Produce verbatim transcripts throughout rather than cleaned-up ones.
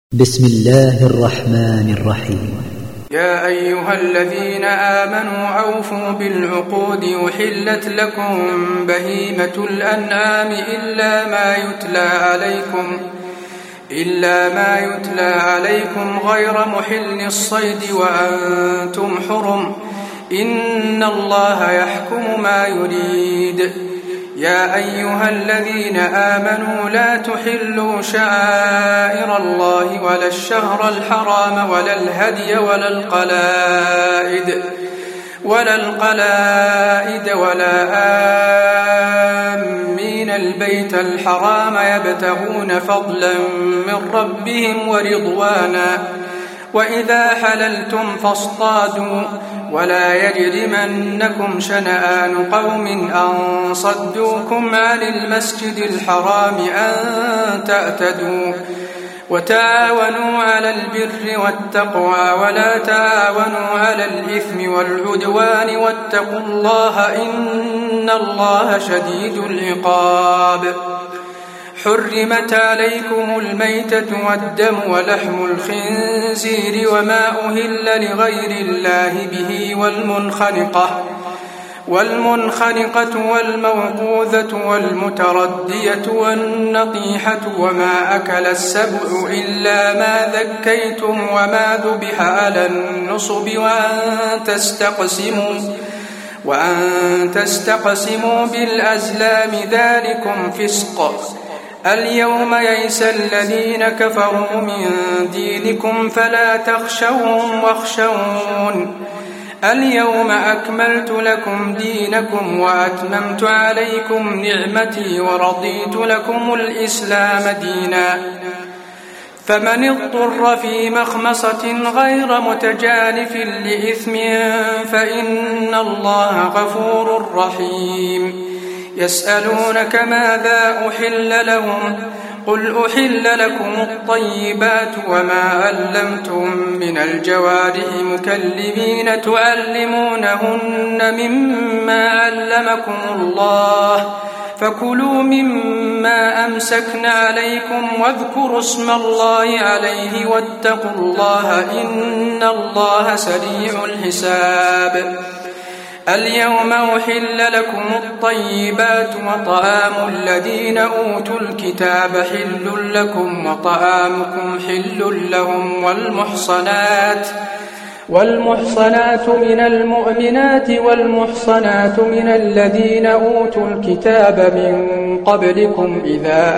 بسم الله الرحمن الرحيم. يا أيها الذين آمنوا أوفوا بالعقود أحلت لكم بهيمة الأنعام إلا ما يتلى عليكم إلا ما يتلى عليكم غير محل الصيد وأنتم حرم إن الله يحكم ما يريد. يا أيها الذين آمنوا لا تحلوا شعائر الله ولا الشهر الحرام ولا الهدي ولا القلائد ولا القلائد ولا آمين البيت الحرام يبتغون فضلا من ربهم ورضوانا وإذا حللتم فاصطادوا ولا يجرمنكم شنآن قوم أن صدوكم عن المسجد الحرام أن تعتدوا وتعاونوا على البر والتقوى ولا تعاونوا على الإثم والعدوان واتقوا الله إن الله شديد العقاب. حرمت عليكم الميتة والدم ولحم الخنزير وما أهل لغير الله به والمنخنقة والمنخنقة والموقوذة والمتردية والنطيحة وما أكل السبع إلا ما ذكيتم وما ذبح على النصب وأن تستقسموا وأن تستقسموا بالأزلام ذلكم فسق. اليوم يئس الذين كفروا من دينكم فلا تخشوهم واخشون اليوم أكملت لكم دينكم وأتممت عليكم نعمتي ورضيت لكم الإسلام دينا. فمن اضطر في مخمصة غير متجانف لإثم فإن الله غفور رحيم. يسألونك ماذا أحل لهم قل أحل لكم الطيبات وما علمتم من الجوارح مكلبين تعلمونهن مما علمكم الله فكلوا مما أمسكن عليكم واذكروا اسم الله عليه واتقوا الله إن الله سريع الحساب. اليوم أحل لكم الطيبات وطعام الذين أوتوا الكتاب حل لكم وطعامكم حل لهم والمحصنات والمحصنات من المؤمنات والمحصنات من الذين أوتوا الكتاب من قبلكم إذا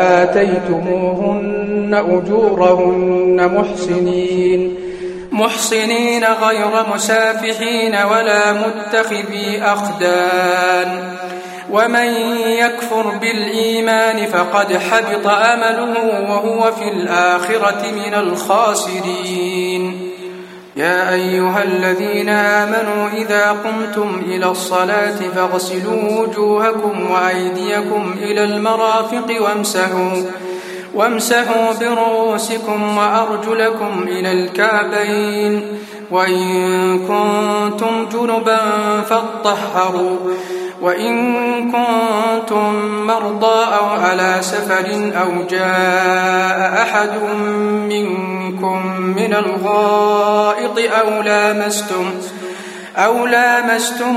آتيتموهن أجورهن محسنين محصنين غير مسافحين ولا متخذي أخدان ومن يكفر بالإيمان فقد حبط عمله وهو في الآخرة من الخاسرين. يا أيها الذين آمنوا إذا قمتم إلى الصلاة فاغسلوا وجوهكم وأيديكم إلى المرافق وامسحوا وامسحوا برؤوسكم وأرجلكم إلى الكعبين وإن كنتم جنبا فاطهروا وإن كنتم مرضى أو على سفر أو جاء أحد منكم من الغائط أو لامستم أو لامستم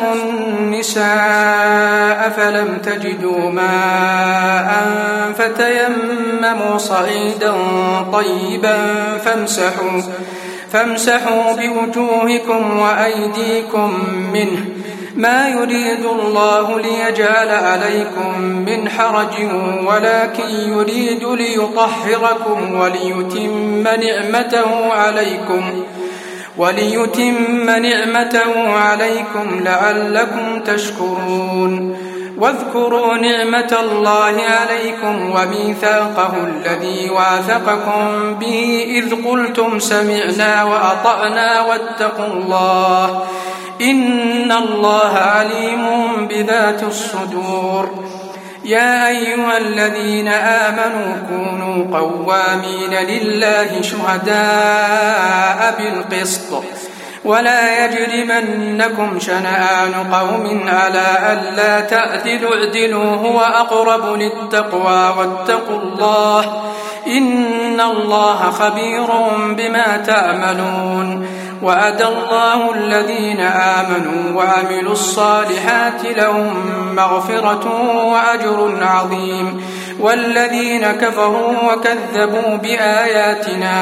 النساء فلم تجدوا ماء فتيمموا صعيدا طيبا فامسحوا فامسحوا بوجوهكم وأيديكم منه ما يريد الله ليجعل عليكم من حرج ولكن يريد ليطهركم وليتم نعمته عليكم وليتم نعمته عليكم لعلكم تشكرون. واذكروا نعمة الله عليكم وميثاقه الذي واثقكم به إذ قلتم سمعنا وأطعنا واتقوا الله إن الله عليم بذات الصدور. يا أيها الذين آمنوا كونوا قوامين لله شهداء بالقسط ولا يجرمنكم شنآن قوم على ألا تعدلوا اعدلوا هو أقرب للتقوى واتقوا الله إن الله خبير بما تعملون. وعد الله الذين آمنوا وعملوا الصالحات لهم مغفرة وأجر عظيم، والذين كفروا وكذبوا بآياتنا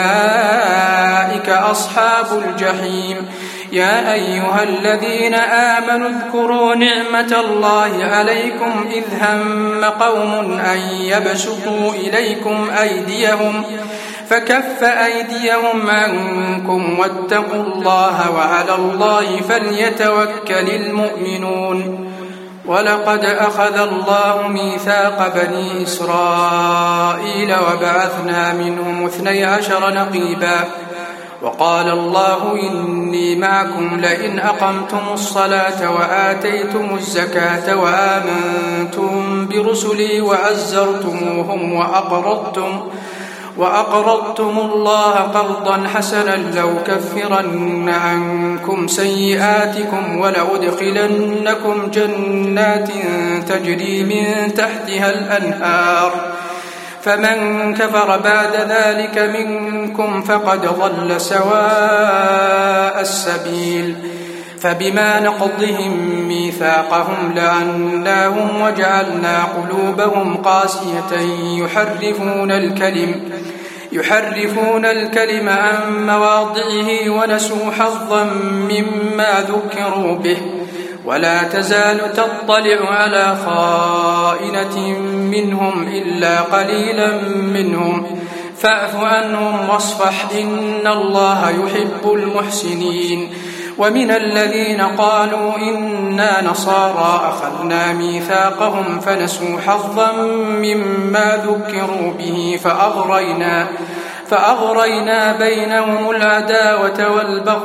أولئك أصحاب الجحيم. يا أيها الذين آمنوا اذكروا نعمة الله عليكم إذ هم قوم أن يبسطوا إليكم أيديهم فكف أيديهم عنكم واتقوا الله وعلى الله فليتوكل المؤمنون. ولقد أخذ الله ميثاق بني إسرائيل وبعثنا منهم اثني عشر نقيبا وقال الله إني معكم لئن أقمتم الصلاة وآتيتم الزكاة وآمنتم برسلي وعزرتموهم وأقرضتم وأقرضتم الله قرضا حسنا لأكفرن عنكم سيئاتكم ولأدخلنكم جنات تجري من تحتها الأنهار فمن كفر بعد ذلك منكم فقد ضل سواء السبيل. فبما نقضهم ميثاقهم لعناهم وجعلنا قلوبهم قاسية يحرفون الكلم يحرفون الكلم عن مواضعه ونسوا حظا مما ذكروا به. ولا تزال تطلع على خائنة منهم إلا قليلا منهم فاعف عنهم واصفح إن الله يحب المحسنين. ومن الذين قالوا إنا نصارى أخذنا ميثاقهم فنسوا حظا مما ذكروا به فأغرينا فأغرينا بينهم العداوة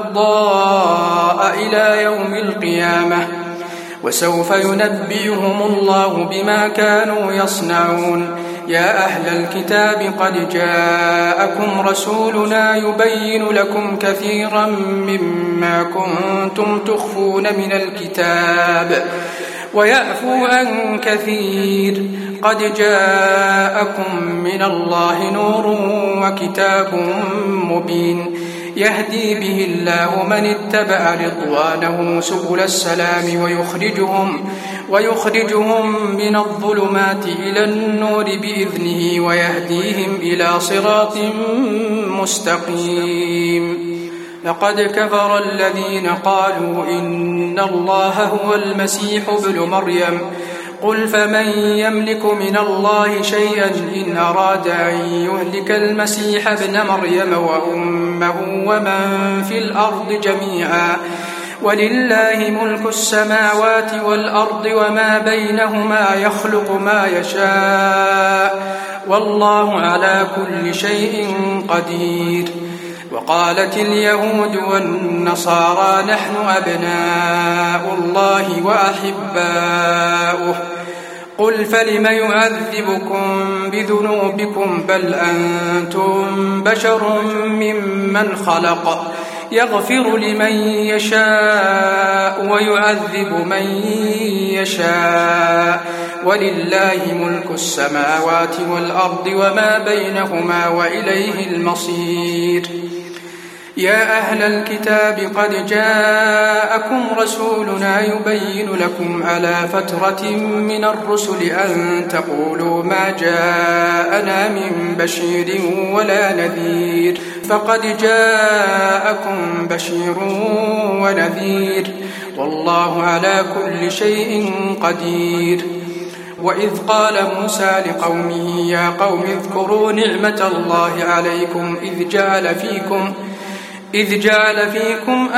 والبغضاء إلى يوم القيامة وسوف ينبئهم الله بما كانوا يصنعون. يا أهل الكتاب قد جاءكم رسولنا يبين لكم كثيرا مما كنتم تخفون من الكتاب ويعفو عن كثير. قد جاءكم من الله نور وكتاب مبين يهدي به الله من اتبع رضوانه سبل السلام ويخرجهم ويخرجهم من الظلمات إلى النور بإذنه ويهديهم إلى صراط مستقيم. لقد كفر الذين قالوا إن الله هو المسيح ابن مريم قل فمن يملك من الله شيئا إن أراد أن يهلك المسيح ابن مريم وأمه ومن في الأرض جميعا ولله ملك السماوات والأرض وما بينهما يخلق ما يشاء والله على كل شيء قدير. وقالت اليهود والنصارى نحن أبناء الله وأحباؤه قل فلم يعذبكم بذنوبكم بل أنتم بشر ممن خلق يغفر لمن يشاء ويعذب من يشاء ولله ملك السماوات والأرض وما بينهما وإليه المصير. يا أهل الكتاب قد جاءكم رسولنا يبين لكم على فترة من الرسل أن تقولوا ما جاءنا من بشير ولا نذير فقد جاءكم بشير ونذير والله على كل شيء قدير. وإذ قال موسى لقومه يا قوم اذكروا نعمة الله عليكم إذ جعل فيكم إذ جعل فيكم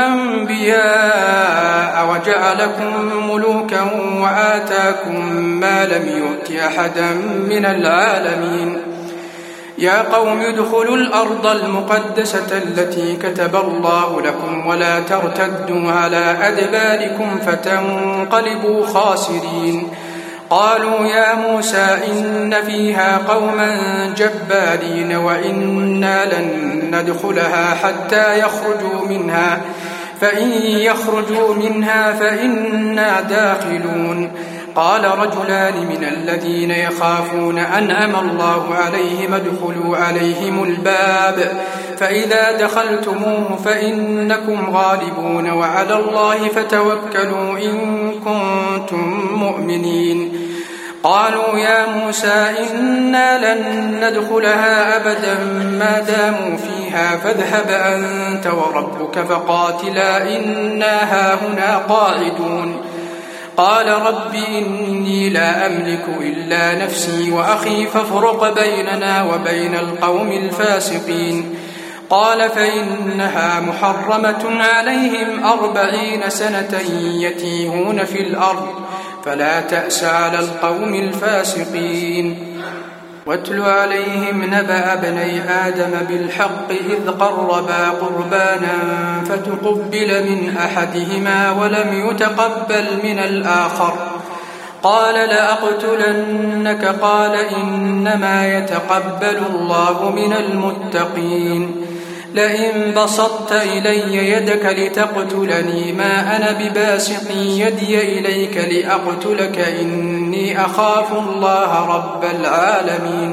أنبياء وجعلكم ملوكا وآتاكم ما لم يؤت أحدا من العالمين. يا قوم ادخلوا الأرض المقدسة التي كتب الله لكم ولا ترتدوا على أدباركم فتنقلبوا خاسرين. قالوا يا موسى إن فيها قوما جبارين وإنا لن ندخلها حتى يخرجوا منها فإن يخرجوا منها فإنا داخلون. قال رجلان من الذين يخافون أنعم الله عليهم ادخلوا عليهم الباب فإذا دخلتموه فإنكم غالبون وعلى الله فتوكلوا إن كنتم مؤمنين. قالوا يا موسى إنا لن ندخلها أبدا ما داموا فيها فاذهب أنت وربك فقاتلا إنا هاهنا قاعدون. قال رب إني لا أملك إلا نفسي وأخي فافرق بيننا وبين القوم الفاسقين. قال فإنها محرمة عليهم أربعين سنة يتيهون في الأرض فلا تأس على القوم الفاسقين. واتل عليهم نبأ ابني آدم بالحق إذ قربا قربانا فتقبل من أحدهما ولم يتقبل من الآخر قال لأقتلنك قال إنما يتقبل الله من المتقين. لئن بسطت إلي يدك لتقتلني ما أنا بباسط يدي إليك لأقتلك إني أخاف الله رب العالمين.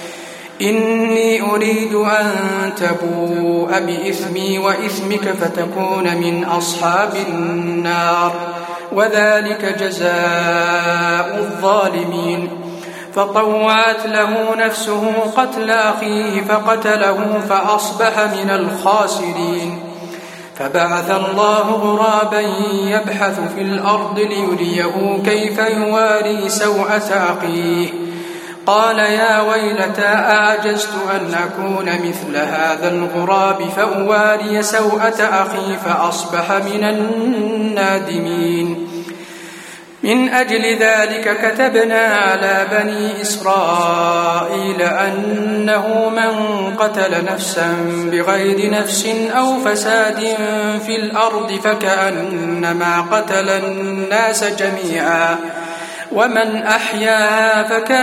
إني أريد أن تبوء بإثمي وإثمك فتكون من أصحاب النار وذلك جزاء الظالمين. فطوعت له نفسه قتل أخيه فقتله فأصبح من الخاسرين. فبعث الله غرابا يبحث في الأرض ليريه كيف يواري سوءة أخيه قال يا ويلتى أعجزت أن أكون مثل هذا الغراب فأواري سوءة أخي فأصبح من النادمين. من أجل ذلك كتبنا على بني إسرائيل أنه من قتل نفسا بغير نفس أو فساد في الأرض فكأنما قتل الناس جميعا ومن أحياها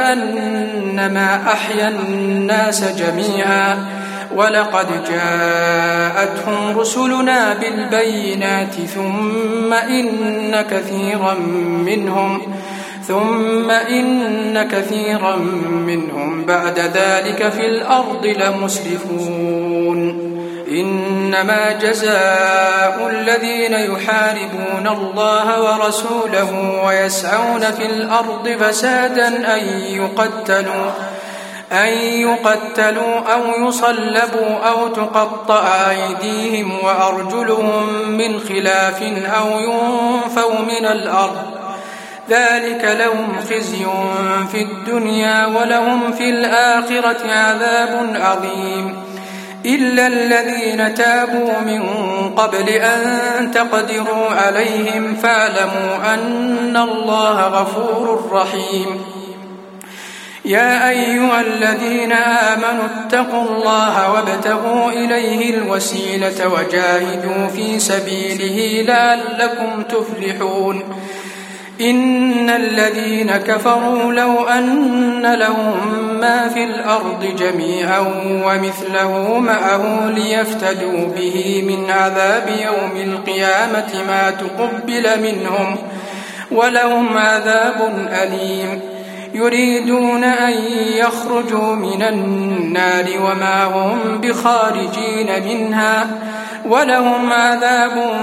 فكأنما أحيا الناس جميعا ولقد جاءتهم رسلنا بالبينات ثم إن كثيرا منهم ثم إن كثيرا منهم بعد ذلك في الأرض لمسرفون. إنما جزاء الذين يحاربون الله ورسوله ويسعون في الأرض فسادا أن يقتلوا أن يقتلوا أو يصلبوا أو تقطع أيديهم وأرجلهم من خلاف أو ينفوا من الأرض ذلك لهم خزي في الدنيا ولهم في الآخرة عذاب عظيم. إلا الذين تابوا من قبل أن تقدروا عليهم فاعلموا أن الله غفور رحيم. يا أيها الذين آمنوا اتقوا الله وابتغوا إليه الوسيلة وجاهدوا في سبيله لعلكم تفلحون. إن الذين كفروا لو أن لهم ما في الأرض جميعا ومثله معه ليفتدوا به من عذاب يوم القيامة ما تقبل منهم ولهم عذاب أليم. يريدون أن يخرجوا من النار وما هم بخارجين منها ولهم عذاب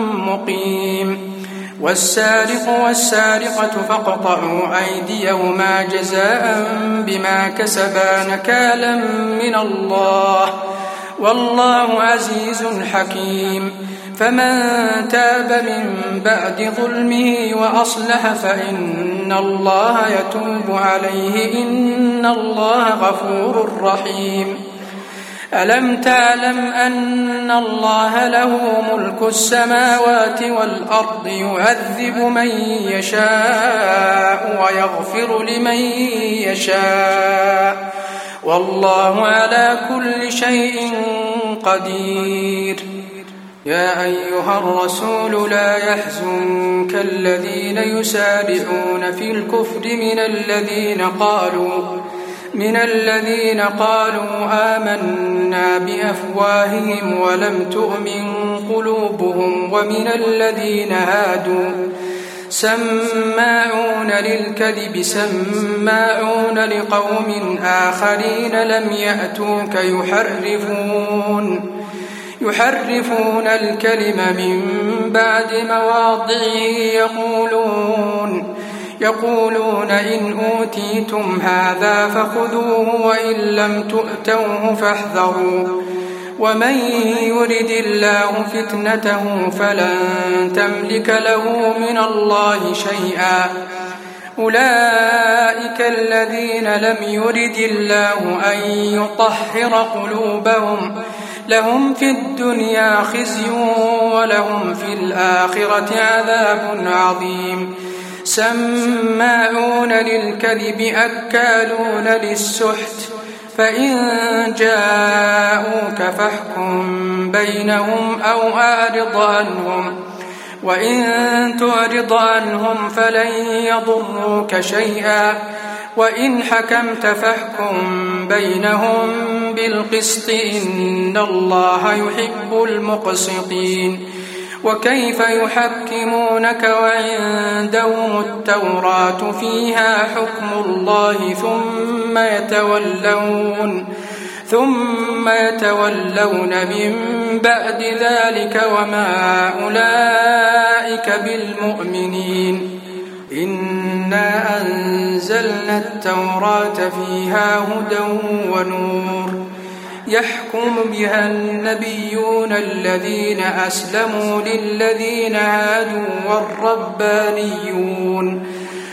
مقيم. والسارق والسارقة فاقطعوا أيديهما جزاء بما كسبا نكالا من الله والله عزيز حكيم. فمن تاب من بعد ظلمه وأصلح فإن الله يتوب عليه إن الله غفور رحيم. ألم تعلم أن الله له ملك السماوات والأرض يعذب من يشاء ويغفر لمن يشاء والله على كل شيء قدير. يا أيها الرسول لا يحزنك الذين يسارعون في الكفر من الذين قالوا من الذين قالوا آمنا بأفواههم ولم تؤمن قلوبهم ومن الذين هادوا سماعون للكذب سماعون لقوم آخرين لم يأتوك يحرفون يحرفون الكلم من بعد مواضعه يقولون يقولون إن أوتيتم هذا فخذوه وإن لم تؤتوه فاحذروا ومن يرد الله فتنته فلن تملك له من الله شيئا أولئك الذين لم يرد الله أن يطهر قلوبهم لهم في الدنيا خزي ولهم في الآخرة عذاب عظيم سماعون للكذب أكالون للسحت فإن جاءوك فاحكم بينهم أو أعرض عنهم وإن تعرض عنهم فلن يضروك شيئا وإن حكمت فاحكم بينهم بالقسط إن الله يحب المقسطين وكيف يحكمونك وعندهم التوراة فيها حكم الله ثم يتولون ثم يتولون من بعد ذلك وما أولئك بالمؤمنين إنا أنزلنا التوراة فيها هدى ونور يحكم بها النبيون الذين أسلموا للذين هادوا والربانيون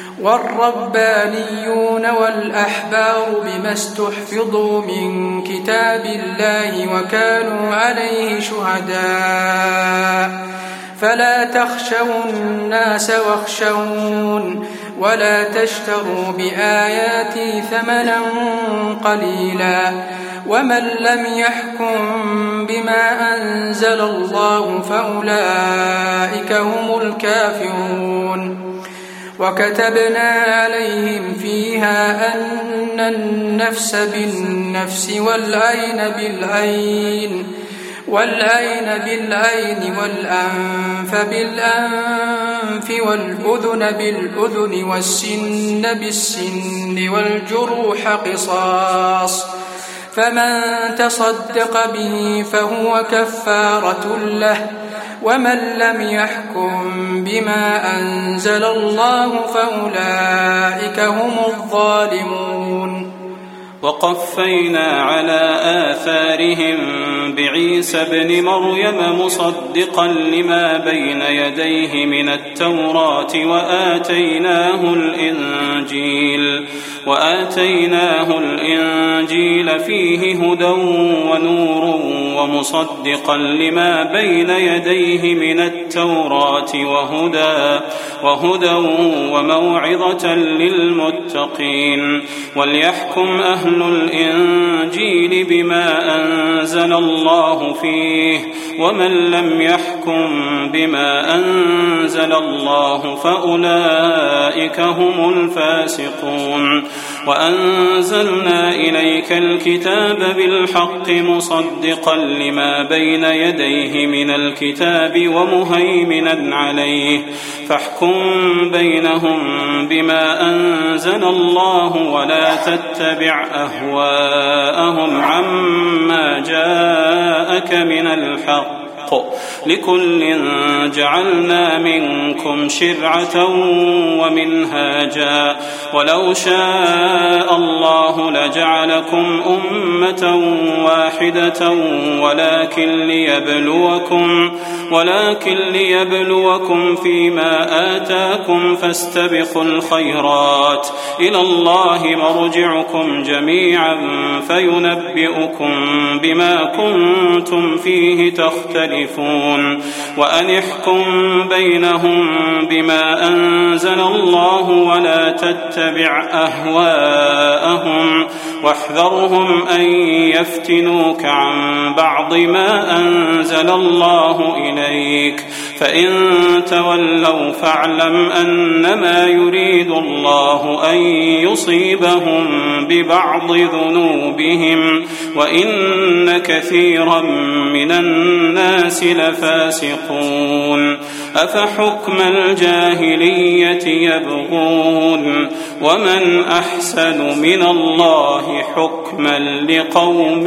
والربانيون والأحبار بما استحفظوا من كتاب الله وكانوا عليه شهداء فلا تخشوا الناس واخشون ولا تشتروا بآياتي ثمنا قليلا ومن لم يحكم بما أنزل الله فأولئك هم الكافرون وكتبنا عليهم فيها أن النفس بالنفس والعين بالعين والعين بالعين والأنف بالأنف والأذن بالأذن والسن بالسن والجروح قصاص فمن تصدق به فهو كفارة له ومن لم يحكم بما أنزل الله فأولئك هم الظالمون وقفينا على آثارهم بعيسى ابن مريم مصدقا لما بين يديه من التوراة وآتيناه الإنجيل وآتيناه الإنجيل فيه هدى ونور ومصدقا لما بين يديه من التوراة وهدى وهدى وموعظة للمتقين وليحكم أهل الإنجيل بما أنزل الله فيه ومن لم يحكم بما أنزل الله فأولئك هم الفاسقون وأنزلنا إليك الكتاب بالحق مصدقا لما بين يديه من الكتاب ومهيمنا عليه فاحكم بينهم بما أنزل الله ولا تتبع أهواءهم عما جاءك من الحق لكل جعلنا منكم شرعة ومنهاجا ولو شاء الله لجعلكم أمة واحدة ولكن ليبلوكم ولكن ليبلوكم فيما آتاكم فاستبقوا الخيرات إلى الله مرجعكم جميعا فينبئكم بما كنتم فيه تختلفون وأن احكم بينهم بما أنزل الله ولا تتبع أهواءهم واحذرهم أن يفتنوك عن بعض ما أنزل الله إليك فإن تولوا فاعلم أنما يريد الله أن يصيبهم ببعض ذنوبهم وإن كثيرا من الناس لفاسقون. أفحكم الجاهلية يبغون ومن أحسن من الله حكما لقوم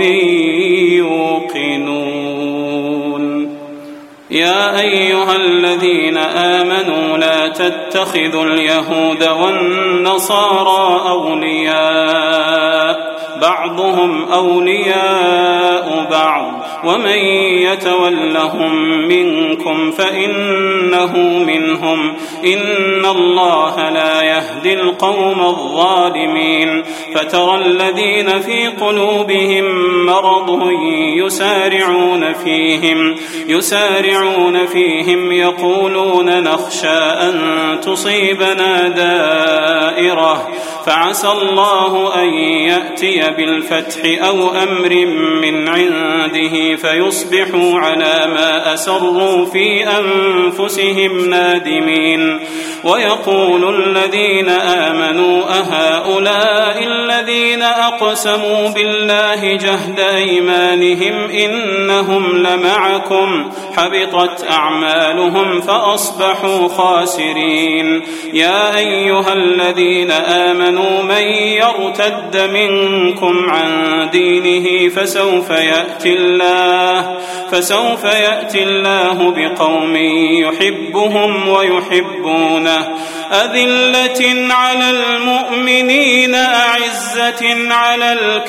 يوقنون. يا أيها الذين آمنوا لا تتخذوا اليهود والنصارى أولياء بعضهم أولياء بعض ومن يتولهم منكم فإنه منهم إن الله لا يهدي القوم الظالمين. فترى الذين في قلوبهم مرض يسارعون فيهم يسارعون فيهم يقولون نخشى أن تصيبنا دائرة فعسى الله أن يأتي بالفتح أو أمر من عنده فيصبحوا على ما أسروا في أنفسهم نادمين. ويقول الذين آمنوا أهؤلاء الذين أقسموا بالله جهد أيمانهم إنهم لمعكم حبطت أعمالهم فأصبحوا خاسرين. يا أيها الذين آمنوا من يرتد منكم عن دينه فسوف يأتي الله فسوف يأتي الله بقوم يحبهم ويحبونه أذلة على المؤمنين أعزة على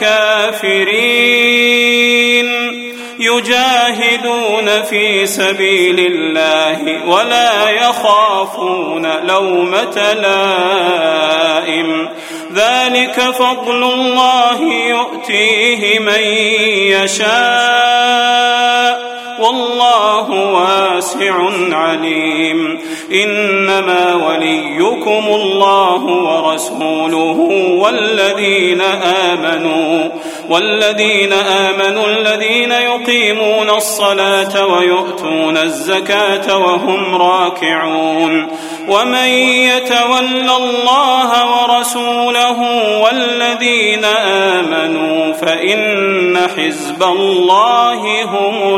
الكافرين يجاهدون في سبيل الله ولا يخافون لومة لائم ذلك فضل الله يؤتيه من يشاء والله واسع عليم. إنما وليكم الله ورسوله والذين آمنوا والذين آمنوا الذين يقيمون الصلاة ويؤتون الزكاة وهم راكعون. ومن يتول الله ورسوله والذين آمنوا فإن حزب الله هم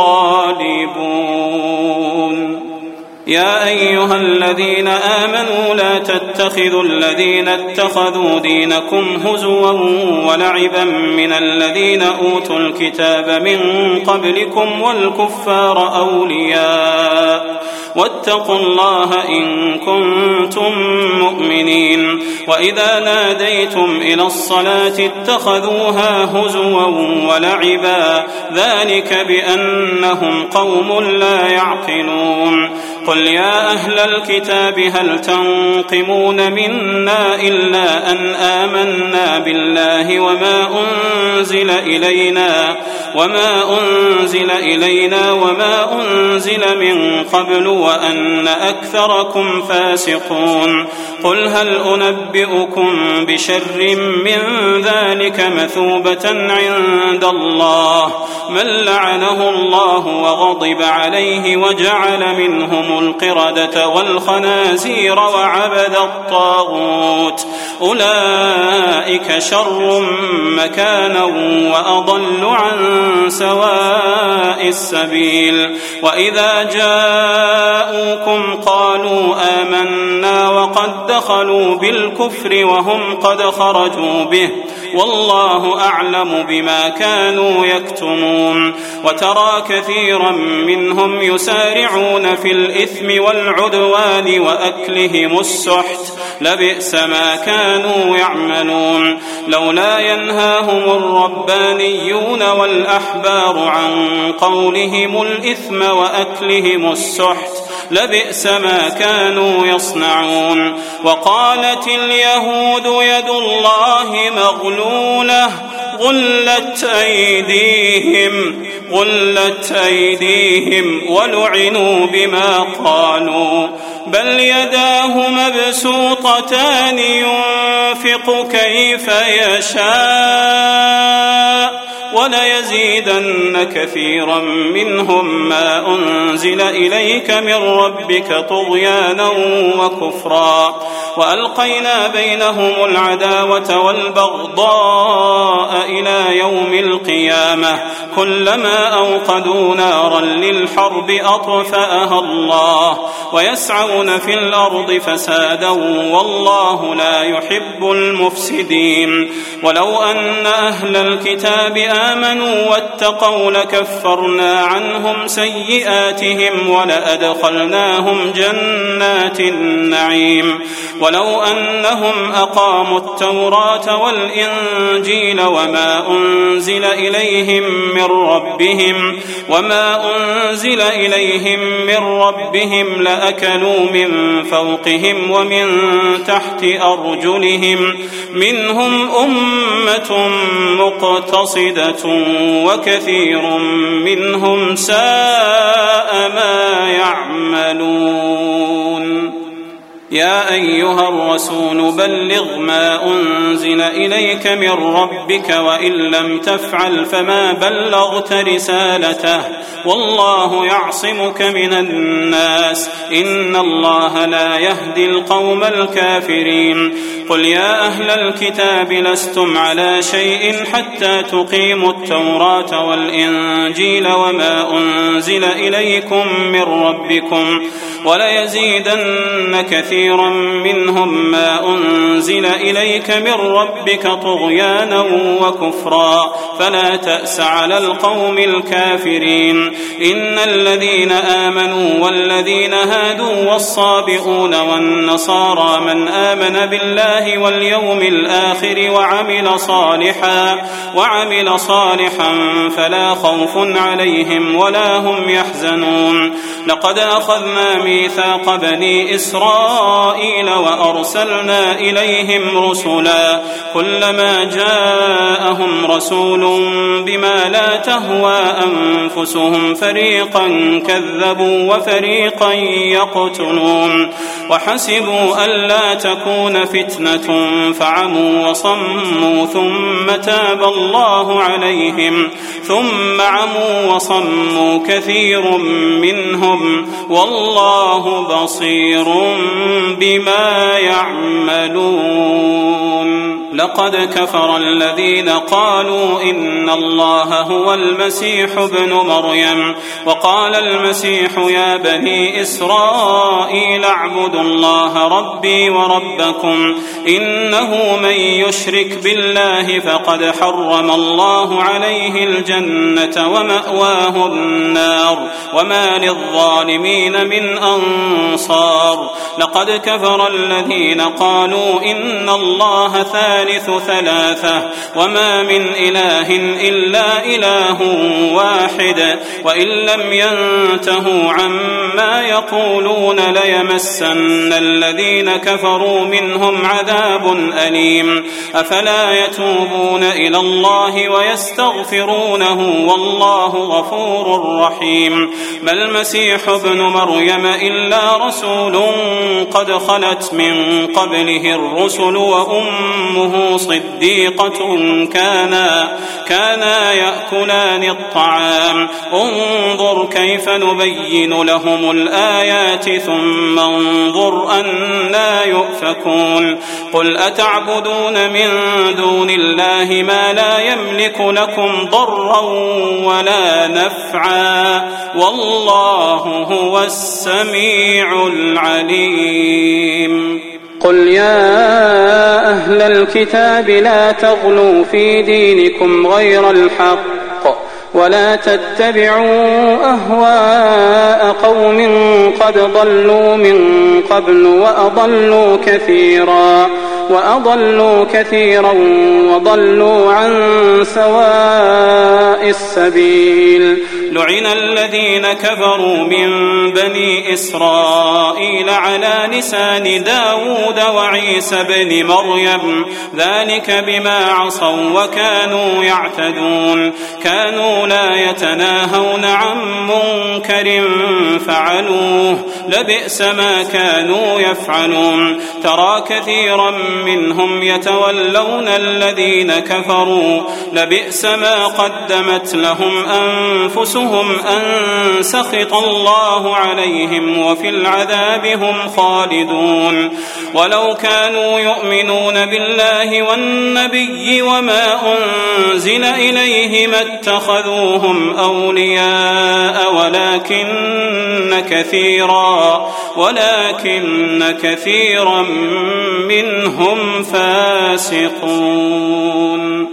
الغالبون. يا أيها الذين آمنوا لا تتخذوا الذين اتخذوا دينكم هزوا ولعبا من الذين أوتوا الكتاب من قبلكم والكفار أولياء واتقوا الله إن كنتم مؤمنين. وإذا ناديتم إلى الصلاة اتخذوها هزوا ولعبا ذلك بأنهم قوم لا يعقلون. قل يا أهل الكتاب هل تنقمون منا إلا أن آمنا بالله وما أنزل إلينا وما أنزل إلينا وما أنزل من قبل وأن أكثركم فاسقون. قل هل أنبئكم بشر من ذلك مثوبة عند الله من لعنه الله وغضب عليه وجعل منهم القردة والخنازير وعبد الطاغوت أولئك شر مكانا وأضل عن سواء السبيل. وإذا جاءوكم قالوا آمنا وقد دخلوا بالكفر وهم قد خرجوا به والله أعلم بما كانوا يكتمون. وترى كثيرا منهم يسارعون في الإثم والعدوان وأكلهم السحت لبئس ما كانوا يعملون. لولا ينهاهم الربانيون والأحبار عن قولهم الإثم وأكلهم السحت لبئس ما كانوا يصنعون. وقالت اليهود يد الله مغلولة غلت أيديهم غلت أيديهم ولعنوا بما قالوا بل يداه مبسوطتان ينفق كيف يشاء وليزيدن كثيرا منهم ما أنزل إليك من ربك طغيانا وكفرا وألقينا بينهم العداوة والبغضاء إلى يوم القيامة كلما أوقدوا نارا للحرب أطفأها الله ويسعون في الأرض فسادا والله لا يحب المفسدين ولو أن أهل الكتاب آمنوا واتقوا لكفرنا عنهم سيئاتهم ولأدخلناهم جنات النعيم ولو أنهم أقاموا التوراة والإنجيل وما أنزل إليهم من ربهم وما أنزل إليهم من ربهم لأكلوا من فوقهم ومن تحت أرجلهم منهم أمة مقتصدة وكثير منهم ساء ما يعملون يا أيها الرسول بلغ ما أنزل إليك من ربك وإن لم تفعل فما بلغت رسالته والله يعصمك من الناس إن الله لا يهدي القوم الكافرين قل يا أهل الكتاب لستم على شيء حتى تقيموا التوراة والإنجيل وما أنزل إليكم من ربكم وليزيدن كثيرا منهم ما أنزل إليك من ربك طغيانا وكفرا فلا تأس على القوم الكافرين إن الذين آمنوا والذين هادوا والصابئون والنصارى من آمن بالله واليوم الآخر وعمل صالحا وعمل صالحا فلا خوف عليهم ولا هم يحزنون لقد أخذنا ميثاق بني إسرائيل وأرسلنا إليهم رسلا كلما جاءهم رسول بما لا تهوى أنفسهم فريقا كذبوا وفريقا يقتلون وحسبوا ألا تكون فتنة فعموا وصموا ثم تاب الله عليهم ثم عموا وصموا كثير منهم والله بصير بما يعملون لقد كفر الذين قالوا إن الله هو المسيح ابن مريم وقال المسيح يا بني إسرائيل اعبدوا الله ربي وربكم إنه من يشرك بالله فقد حرم الله عليه الجنة ومأواه النار وما للظالمين من أنصار لقد كفر الذين قالوا إن الله ثالث ثلاثة وما من إله إلا إله واحد وإن لم ينتهوا عما يقولون ليمسن الذين كفروا منهم عذاب أليم أفلا يتوبون إلى الله ويستغفرونه والله غفور رحيم ما المسيح ابن مريم إلا رسول قد خلت من قبله الرسل وأمه صديقة كانا كانا يأكلان الطعام انظر كيف نبين لهم الآيات ثم انظر أنا يؤفكون قل أتعبدون من دون الله ما لا يملك لكم ضرا ولا نفعا والله هو السميع العليم قل يا أهل الكتاب لا تغلوا في دينكم غير الحق ولا تتبعوا أهواء قوم قد ضلوا من قبل وأضلوا كثيرا وأضلوا كثيرا وضلوا عن سواء السبيل لعن الذين كفروا من بني إسرائيل على لسان داود وعيسى بن مريم ذلك بما عصوا وكانوا يعتدون كانوا لا يتناهون عن منكر فعلوه لبئس ما كانوا يفعلون ترى كثيرا منهم يتولون الذين كفروا لبئس ما قدمت لهم أنفسهم أن سخط الله عليهم وفي العذاب هم خالدون ولو كانوا يؤمنون بالله والنبي وما أنزل إليه ما اتخذوهم أولياء ولكن كثيرا ولكن كثيرا منهم فاسقون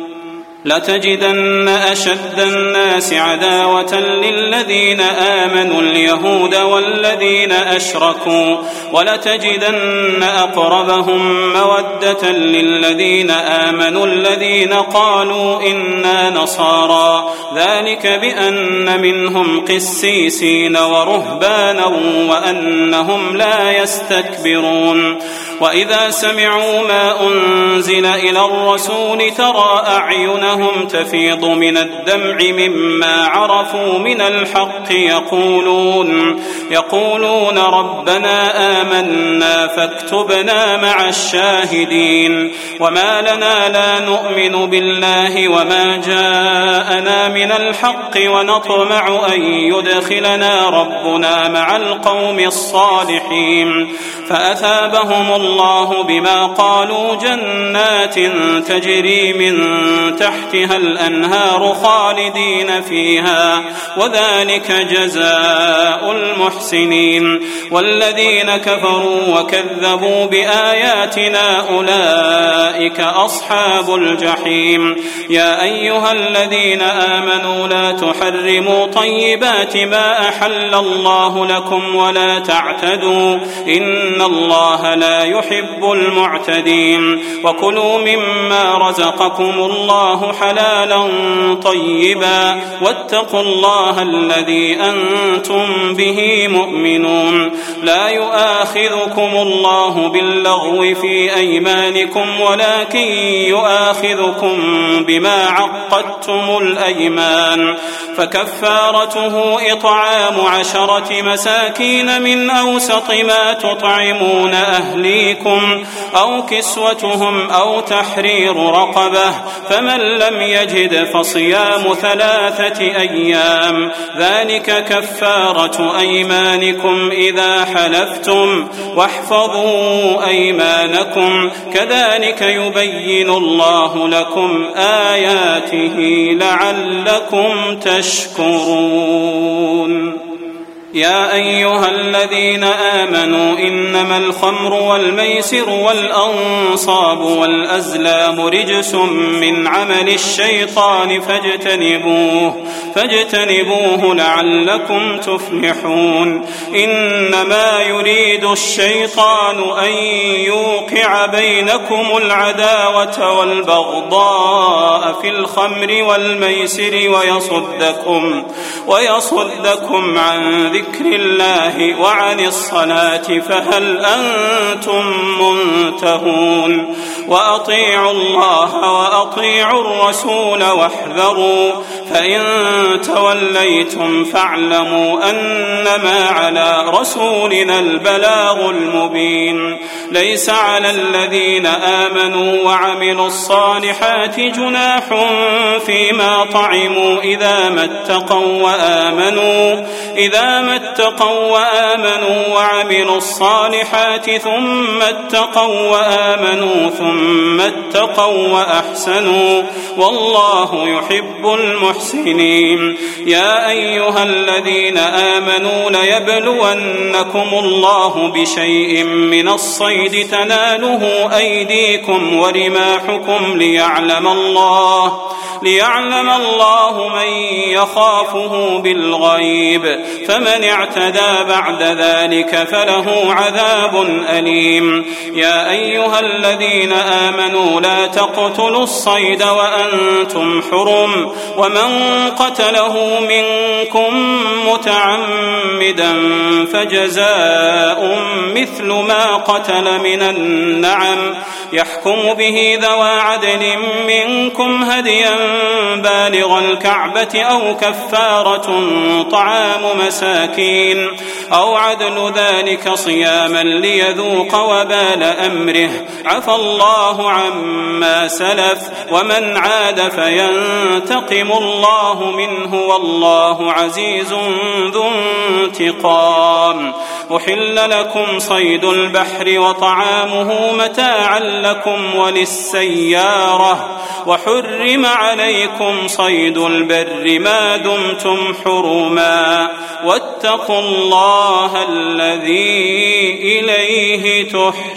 لتجدن أشد الناس عداوة للذين آمنوا اليهود والذين أشركوا ولتجدن أقربهم مودة للذين آمنوا الذين قالوا إنا نصارى ذلك بأن منهم قسيسين ورهبانا وأنهم لا يستكبرون وإذا سمعوا ما أنزل إلى الرسول ترى أعينهم تفيض من الدمع مما عرفوا من الحق يقولون يقولون ربنا آمنا فاكتبنا مع الشاهدين وما لنا لا نؤمن بالله وما جاءنا من الحق ونطمع أن يدخلنا ربنا مع القوم الصالحين فأثابهم الله بما قالوا جنات تجري من تحتها الأنهار خالدين فيها وذلك جزاء المحسنين والذين كفروا وكذبوا بآياتنا أولئك أصحاب الجحيم يا أيها الذين آمنوا لا تحرموا طيبات ما أحل الله لكم ولا تعتدوا إن الله لا يحب المعتدين وكلوا مما رزقكم الله حلالا طيبا واتقوا الله الذي أنتم به مؤمنون لا يؤاخذكم الله باللغو في أيمانكم ولكن يؤاخذكم بما عقدتم الأيمان فكفارته إطعام عشرة مساكين من أوسط ما تطعمون أهليكم أو كسوتهم أو تحرير رقبة فمن لم يجد فصيام ثلاثة أيام ذلك كفارة أيمانكم إذا حلفتم واحفظوا أيمانكم كذلك يبين الله لكم آياته لعلكم تشكرون يا أيها الذين آمنوا إنما الخمر والميسر والأنصاب والأزلام رجس من عمل الشيطان فاجتنبوه فاجتنبوه لعلكم تفلحون إنما يريد الشيطان أن يوقع بينكم العداوة والبغضاء في الخمر والميسر ويصدكم ويصدكم عن ذكر الله وعن الصلاة فهل أنتم منتهون وأطيعوا الله وأطيعوا الرسول واحذروا فإن توليتم فاعلموا أنما على رسولنا البلاغ المبين ليس على الذين آمنوا وعملوا الصالحات جناح فيما طعموا إذا ما اتقوا وآمنوا إذا ما اتقوا وآمنوا وعملوا الصالحات ثم اتقوا وآمنوا ثم اتقوا وأحسنوا والله يحب المحسنين يا أيها الذين آمنوا ليبلونكم الله بشيء من الصيد تناله أيديكم ورماحكم ليعلم الله ليعلم الله من يخافه بالغيب فمن ومن اعتدى بعد ذلك فله عذاب أليم. يا أيها الذين آمنوا لا تقتلوا الصيد وأنتم حرم، ومن قتله منكم متعمدا فجزاء مثل ما قتل من النعم يحكم به ذوى عدل منكم هديا بالغ الكعبة أو كفارة طعام مساكين أو عدل ذلك صياما ليذوق وبال أمره. عفى الله عما سلف ومن عاد فينتقم الله منه والله عزيز ذو انتقام. أحل لكم صيد البحر وطعامه متاعا لكم وللسيارة، وحرم عليكم صيد البر ما دمتم حرما، واتقوا الله الذي إليه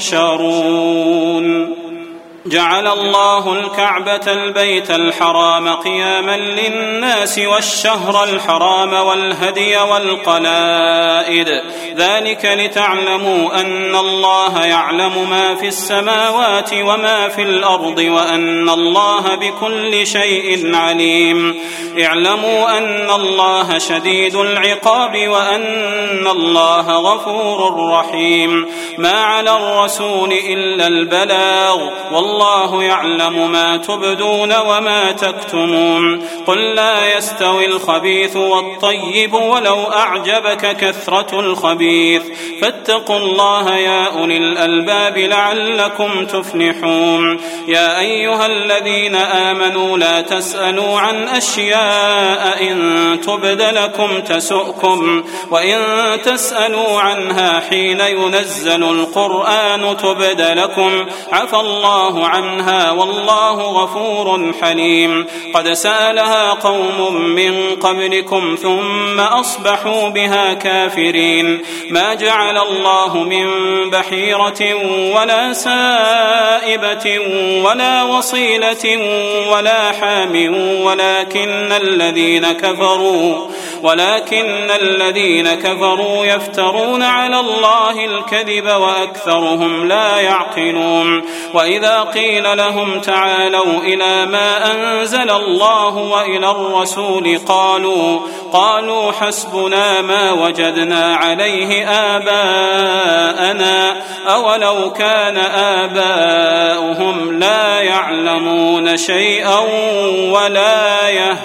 تحشرون. جعل الله الكعبة البيت الحرام قياما للناس والشهر الحرام والهدي والقلائد، ذلك لتعلموا أن الله يعلم ما في السماوات وما في الأرض وأن الله بكل شيء عليم. اعلموا أن الله شديد العقاب وأن الله غفور رحيم. ما على الرسول إلا البلاغ، والله يعلم ما تبدون وما تكتمون. قل لا يستوي الخبيث والطيب ولو أعجبك كثرة الخبيث، فاتقوا الله يا أولي الألباب لعلكم تفلحون. يا أيها الذين آمنوا لا تسألوا عن أشياء إن تبد لكم تسؤكم، وإن تسألوا عنها حين ينزل القرآن تبد لكم عفى الله عنها والله غفور حليم. قد سألها قوم من قبلكم ثم أصبحوا بها كافرين. ما جعل الله من بحيرة ولا سائبة ولا وصيلة ولا حام ولكن الذين كفروا ولكن الذين كفروا يفترون على الله الكذب وأكثرهم لا يعقلون. وإذا قيل لهم تعالوا إلى ما أنزل الله وإلى الرسول قالوا قالوا حسبنا ما وجدنا عليه آباءنا أولو كان آباؤهم لا يعلمون شيئا ولا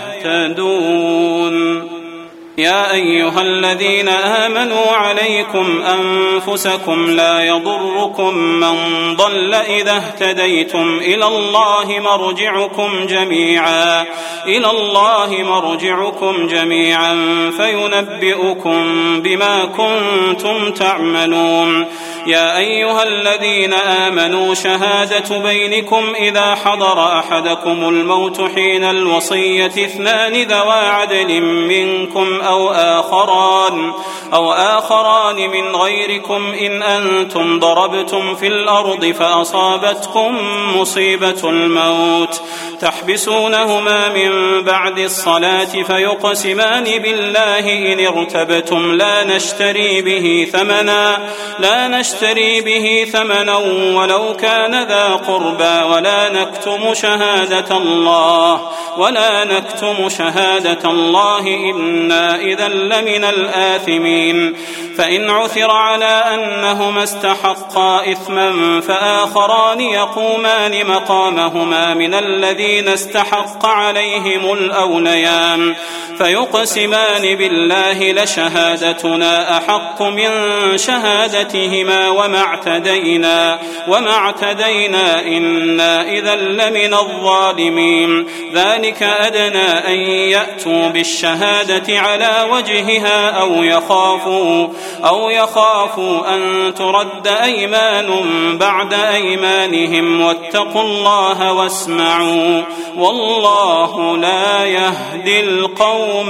يهتدون. يا أيها الذين آمنوا عليكم أنفسكم لا يضركم من ضل إذا اهتديتم إلى الله مرجعكم جميعا إلى الله مرجعكم جميعا فينبئكم بما كنتم تعملون. يا أيها الذين آمنوا شهادة بينكم إذا حضر أحدكم الموت حين الوصية اثنان ذوى عدل منكم أو آخران أو آخران من غيركم إن أنتم ضربتم في الأرض فأصابتكم مصيبة الموت تحبسونهما من بعد الصلاة فيقسمان بالله إن ارتبتم لا نشتري به ثمنا لا نشتري به ثمنا ولو كان ذا قربى ولا نكتم شهادة الله ولا نكتم شهادة الله إنا إذا لمن الآثمين. فإن عثر على أنهما استحقا إثما فآخران يقومان مقامهما من الذين استحق عليهم الأوليان فيقسمان بالله لشهادتنا أحق من شهادتهما وما اعتدينا وما اعتدينا إنا إذا لمن الظالمين. ذلك أدنى أن يأتوا بالشهادة على وجهها أو يخافوا أو يخافوا أن ترد أيمان بعد أيمانهم واتقوا الله واسمعوا والله لا يهدي القوم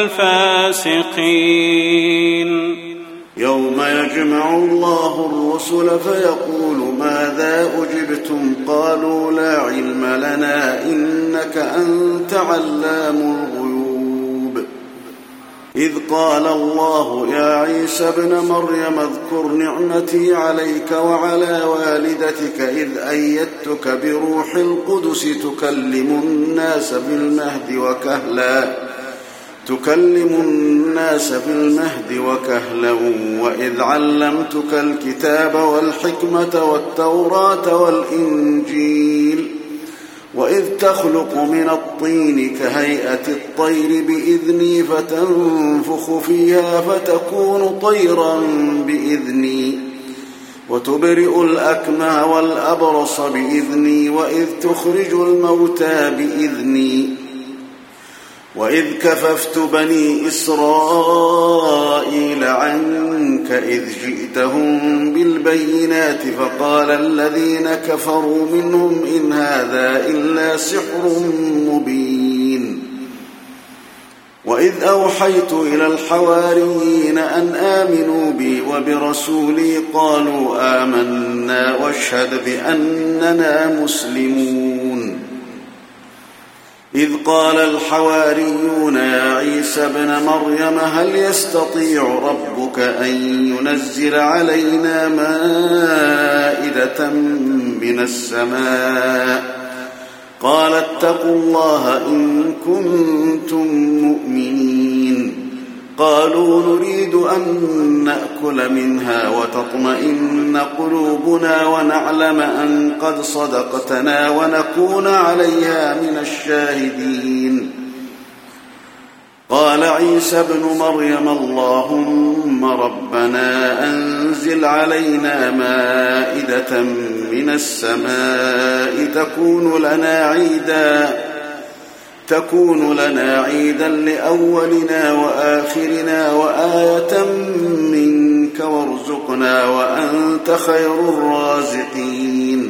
الفاسقين. يوم يجمع الله الرسل فيقول ماذا أجبتم قالوا لا علم لنا إنك أنت علام الغيوب. إذ قال الله يا عيسى ابن مريم اذكر نعمتي عليك وعلى والدتك إذ أيدتك بروح القدس تكلم الناس بالمهد وكهلا تكلم الناس بالمهد وكهلا وإذ علمتك الكتاب والحكمة والتوراة والإنجيل وإذ تخلق من الطين كهيئة الطير بإذني فتنفخ فيها فتكون طيرا بإذني وتبرئ الأكمه والأبرص بإذني وإذ تخرج الموتى بإذني وإذ كففت بني إسرائيل عنك إذ جئتهم بالبينات فقال الذين كفروا منهم إن هذا إلا سحر مبين وإذ أوحيت إلى الحواريين أن آمنوا بي وبرسولي قالوا آمنا واشهد بأننا مسلمون إذ قال الحواريون يا عيسى ابن مريم هل يستطيع ربك أن ينزل علينا مائدة من السماء قال اتقوا الله إن كنتم مؤمنين قالوا نريد أن نأكل منها وتطمئن قلوبنا ونعلم أن قد صدقتنا ونكون عليها من الشاهدين قال عيسى ابن مريم اللهم ربنا أنزل علينا مائدة من السماء تكون لنا عيداً تكون لنا عيدا لأولنا وآخرنا وآية منك وارزقنا وأنت خير الرازقين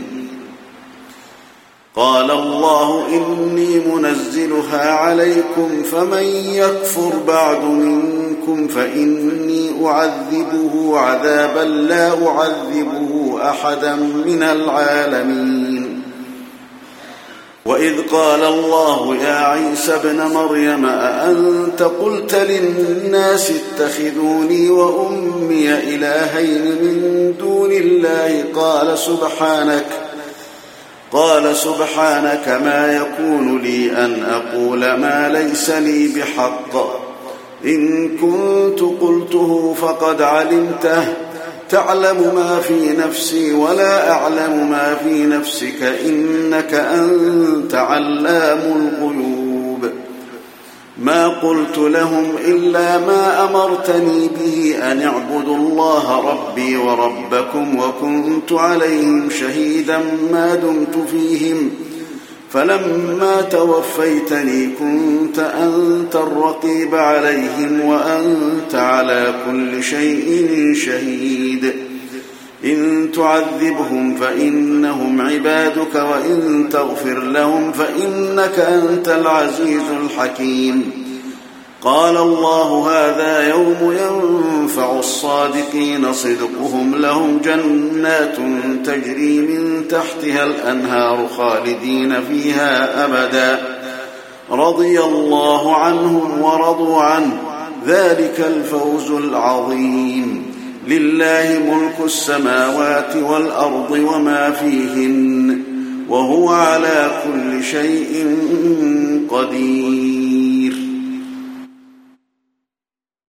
قال الله إني منزلها عليكم فمن يكفر بعد منكم فإني أعذبه عذابا لا أعذبه أحدا من العالمين وإذ قال الله يا عيسى ابن مريم أأنت قلت للناس اتخذوني وأمي إلهين من دون الله قال سبحانك قال سبحانك ما يكون لي أن أقول ما ليس لي بحق إن كنت قلته فقد علمته تعلم ما في نفسي ولا أعلم ما في نفسك إنك أنت علام الغيوب ما قلت لهم إلا ما أمرتني به أن اعبدوا الله ربي وربكم وكنت عليهم شهيدا ما دمت فيهم فلما توفيتني كنت أنت الرقيب عليهم وأنت على كل شيء شهيد إن تعذبهم فإنهم عبادك وإن تغفر لهم فإنك أنت العزيز الحكيم قال الله هذا يوم ينفع الصادقين صدقهم لهم جنات تجري من تحتها الأنهار خالدين فيها أبدا رضي الله عنهم ورضوا عنه ذلك الفوز العظيم لله ملك السماوات والأرض وما فيهن وهو على كل شيء قدير